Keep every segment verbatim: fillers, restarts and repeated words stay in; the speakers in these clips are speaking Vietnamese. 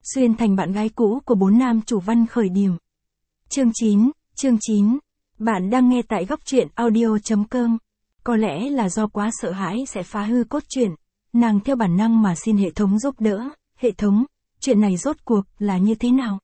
xuyên thành bạn gái cũ của bốn nam chủ văn khởi điểm. Chương chín, chương chín. Bạn đang nghe tại góc truyện audio chấm com. Có lẽ là do quá sợ hãi sẽ phá hư cốt truyện, nàng theo bản năng mà xin hệ thống giúp đỡ. Hệ thống, chuyện này rốt cuộc là như thế nào?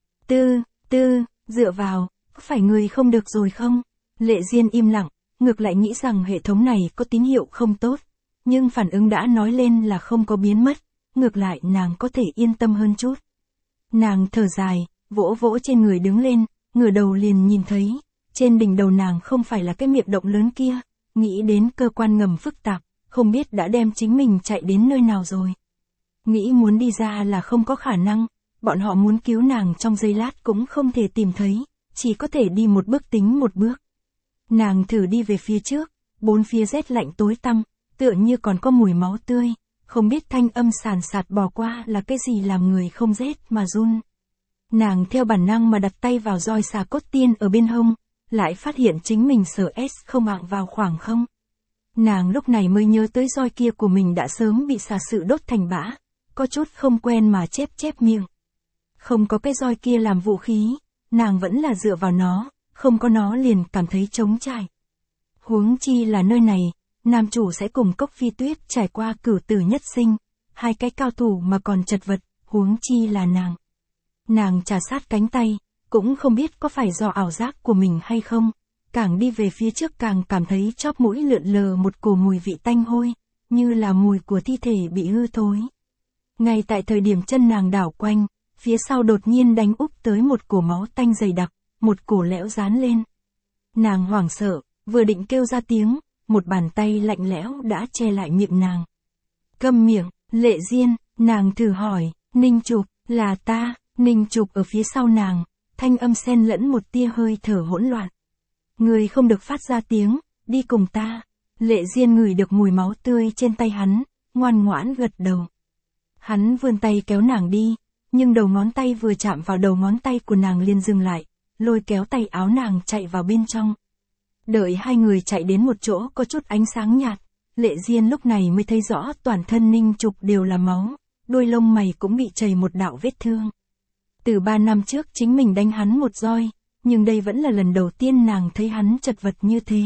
Tư, tư, dựa vào, có phải người không được rồi không? Lệ Diên im lặng, ngược lại nghĩ rằng hệ thống này có tín hiệu không tốt. Nhưng phản ứng đã nói lên là không có biến mất, ngược lại nàng có thể yên tâm hơn chút. Nàng thở dài, vỗ vỗ trên người đứng lên, ngửa đầu liền nhìn thấy, trên đỉnh đầu nàng không phải là cái miệng động lớn kia, nghĩ đến cơ quan ngầm phức tạp, không biết đã đem chính mình chạy đến nơi nào rồi. Nghĩ muốn đi ra là không có khả năng, bọn họ muốn cứu nàng trong giây lát cũng không thể tìm thấy, chỉ có thể đi một bước tính một bước. Nàng thử đi về phía trước, bốn phía rét lạnh tối tăm, tựa như còn có mùi máu tươi, không biết thanh âm sàn sạt bò qua là cái gì làm người không rét mà run. Nàng theo bản năng mà đặt tay vào roi xà cốt tiên ở bên hông, lại phát hiện chính mình sợ S không ạng vào khoảng không. Nàng lúc này mới nhớ tới roi kia của mình đã sớm bị xà sự đốt thành bã, có chút không quen mà chép chép miệng. Không có cái roi kia làm vũ khí, nàng vẫn là dựa vào nó, không có nó liền cảm thấy trống trải. Huống chi là nơi này, nam chủ sẽ cùng Cốc Phi Tuyết trải qua cửu tử nhất sinh, hai cái cao thủ mà còn chật vật, huống chi là nàng. Nàng trà sát cánh tay, cũng không biết có phải do ảo giác của mình hay không, càng đi về phía trước càng cảm thấy chóp mũi lượn lờ một cổ mùi vị tanh hôi, như là mùi của thi thể bị hư thối. Ngay tại thời điểm chân nàng đảo quanh, phía sau đột nhiên đánh úp tới một cổ máu tanh dày đặc, một cổ lẽo dán lên. Nàng hoảng sợ, vừa định kêu ra tiếng, một bàn tay lạnh lẽo đã che lại miệng nàng. Câm miệng, Lệ Diên, nàng thử hỏi, Ninh Trục, là ta, Ninh Trục ở phía sau nàng, thanh âm xen lẫn một tia hơi thở hỗn loạn. Người không được phát ra tiếng, đi cùng ta. Lệ Diên ngửi được mùi máu tươi trên tay hắn, ngoan ngoãn gật đầu. Hắn vươn tay kéo nàng đi, nhưng đầu ngón tay vừa chạm vào đầu ngón tay của nàng liền dừng lại, lôi kéo tay áo nàng chạy vào bên trong. Đợi hai người chạy đến một chỗ có chút ánh sáng nhạt, Lệ Diên lúc này mới thấy rõ toàn thân Ninh Trục đều là máu, đôi lông mày cũng bị chảy một đạo vết thương. Từ ba năm trước chính mình đánh hắn một roi, nhưng đây vẫn là lần đầu tiên nàng thấy hắn chật vật như thế.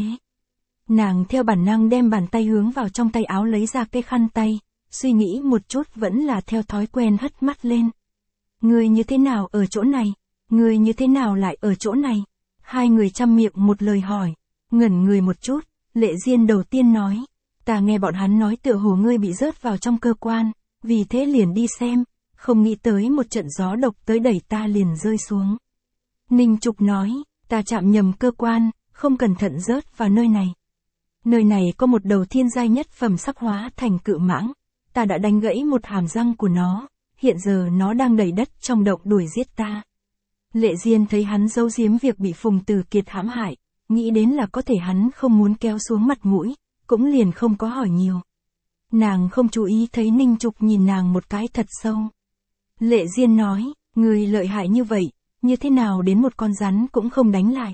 Nàng theo bản năng đem bàn tay hướng vào trong tay áo lấy ra cái khăn tay, suy nghĩ một chút vẫn là theo thói quen hất mắt lên. Người như thế nào ở chỗ này? Người như thế nào lại ở chỗ này? Hai người chăm miệng một lời hỏi, ngẩn người một chút, Lệ Diên đầu tiên nói, ta nghe bọn hắn nói tựa hồ ngươi bị rớt vào trong cơ quan, vì thế liền đi xem, không nghĩ tới một trận gió độc tới đẩy ta liền rơi xuống. Ninh Trục nói, ta chạm nhầm cơ quan, không cẩn thận rớt vào nơi này. Nơi này có một đầu thiên giai nhất phẩm sắc hóa thành cự mãng, ta đã đánh gãy một hàm răng của nó, hiện giờ nó đang đầy đất trong động đuổi giết ta. Lệ Diên thấy hắn giấu giếm việc bị Phùng Tử Kiệt hãm hại, nghĩ đến là có thể hắn không muốn kéo xuống mặt mũi, cũng liền không có hỏi nhiều. Nàng không chú ý thấy Ninh Trục nhìn nàng một cái thật sâu. Lệ Diên nói, người lợi hại như vậy, như thế nào đến một con rắn cũng không đánh lại.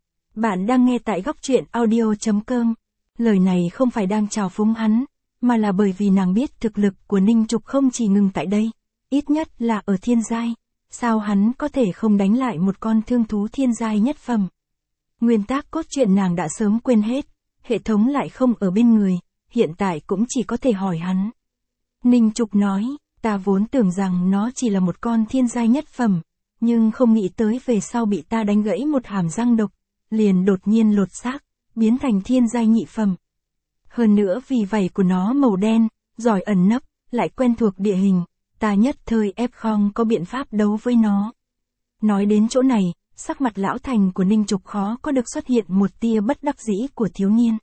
Bạn đang nghe tại góc truyện audio chấm com. Lời này không phải đang chào phúng hắn, mà là bởi vì nàng biết thực lực của Ninh Trục không chỉ ngừng tại đây, ít nhất là ở thiên giai, sao hắn có thể không đánh lại một con thương thú thiên giai nhất phẩm. Nguyên tắc cốt truyện nàng đã sớm quên hết, hệ thống lại không ở bên người, hiện tại cũng chỉ có thể hỏi hắn. Ninh Trục nói, ta vốn tưởng rằng nó chỉ là một con thiên giai nhất phẩm, nhưng không nghĩ tới về sau bị ta đánh gãy một hàm răng độc, liền đột nhiên lột xác, biến thành thiên giai nhị phẩm. Hơn nữa vì vảy của nó màu đen, giỏi ẩn nấp, lại quen thuộc địa hình, ta nhất thời ép không có biện pháp đấu với nó. Nói đến chỗ này, sắc mặt lão thành của Ninh Trục khó có được xuất hiện một tia bất đắc dĩ của thiếu niên.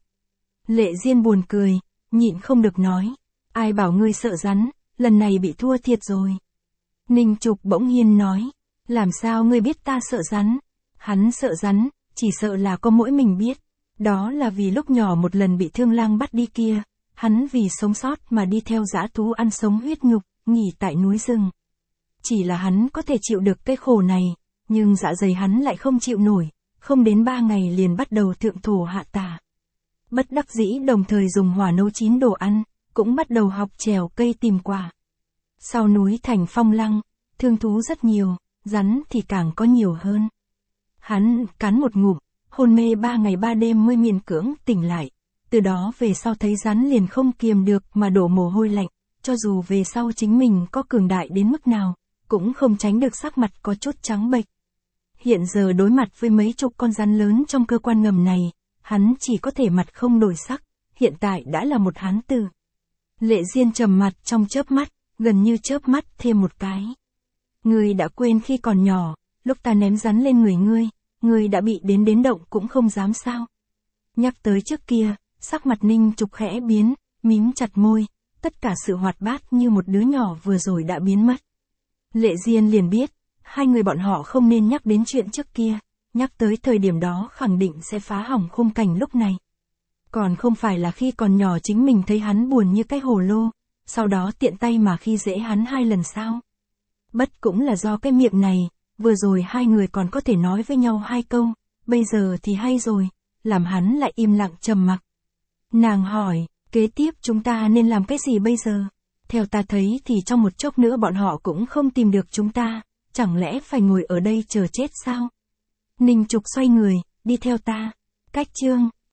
Lệ Diên buồn cười, nhịn không được nói, ai bảo ngươi sợ rắn, lần này bị thua thiệt rồi. Ninh Trục bỗng nhiên nói, làm sao ngươi biết ta sợ rắn? Hắn sợ rắn, chỉ sợ là có mỗi mình biết. Đó là vì lúc nhỏ một lần bị Thương Lang bắt đi kia, hắn vì sống sót mà đi theo dã thú ăn sống huyết nhục, nghỉ tại núi rừng. Chỉ là hắn có thể chịu được cái khổ này, nhưng dạ dày hắn lại không chịu nổi, không đến ba ngày liền bắt đầu thượng thổ hạ tả. Bất đắc dĩ đồng thời dùng hỏa nấu chín đồ ăn, cũng bắt đầu học trèo cây tìm quả. Sau núi thành phong lăng, Thương thú rất nhiều, rắn thì càng có nhiều hơn. Hắn cắn một ngụm, hôn mê ba ngày ba đêm mới miễn cưỡng tỉnh lại. Từ đó về sau thấy rắn liền không kiềm được mà đổ mồ hôi lạnh, cho dù về sau chính mình có cường đại đến mức nào, cũng không tránh được sắc mặt có chút trắng bệch. Hiện giờ đối mặt với mấy chục con rắn lớn trong cơ quan ngầm này, hắn chỉ có thể mặt không đổi sắc, hiện tại đã là một hán tử. Lệ Diên trầm mặt trong chớp mắt, gần như chớp mắt thêm một cái. Ngươi đã quên khi còn nhỏ, lúc ta ném rắn lên người ngươi, ngươi đã bị đến đến động cũng không dám sao. Nhắc tới trước kia, sắc mặt Ninh Trục khẽ biến, mím chặt môi, tất cả sự hoạt bát như một đứa nhỏ vừa rồi đã biến mất. Lệ Diên liền biết, hai người bọn họ không nên nhắc đến chuyện trước kia, nhắc tới thời điểm đó khẳng định sẽ phá hỏng khung cảnh lúc này. Còn không phải là khi còn nhỏ chính mình thấy hắn buồn như cái hồ lô, sau đó tiện tay mà khi dễ hắn hai lần sao. Bất cũng là do cái miệng này, vừa rồi hai người còn có thể nói với nhau hai câu, bây giờ thì hay rồi, làm hắn lại im lặng trầm mặc. Nàng hỏi, kế tiếp chúng ta nên làm cái gì bây giờ? Theo ta thấy thì trong một chốc nữa bọn họ cũng không tìm được chúng ta, chẳng lẽ phải ngồi ở đây chờ chết sao? Ninh Trục xoay người, đi theo ta. Cách chương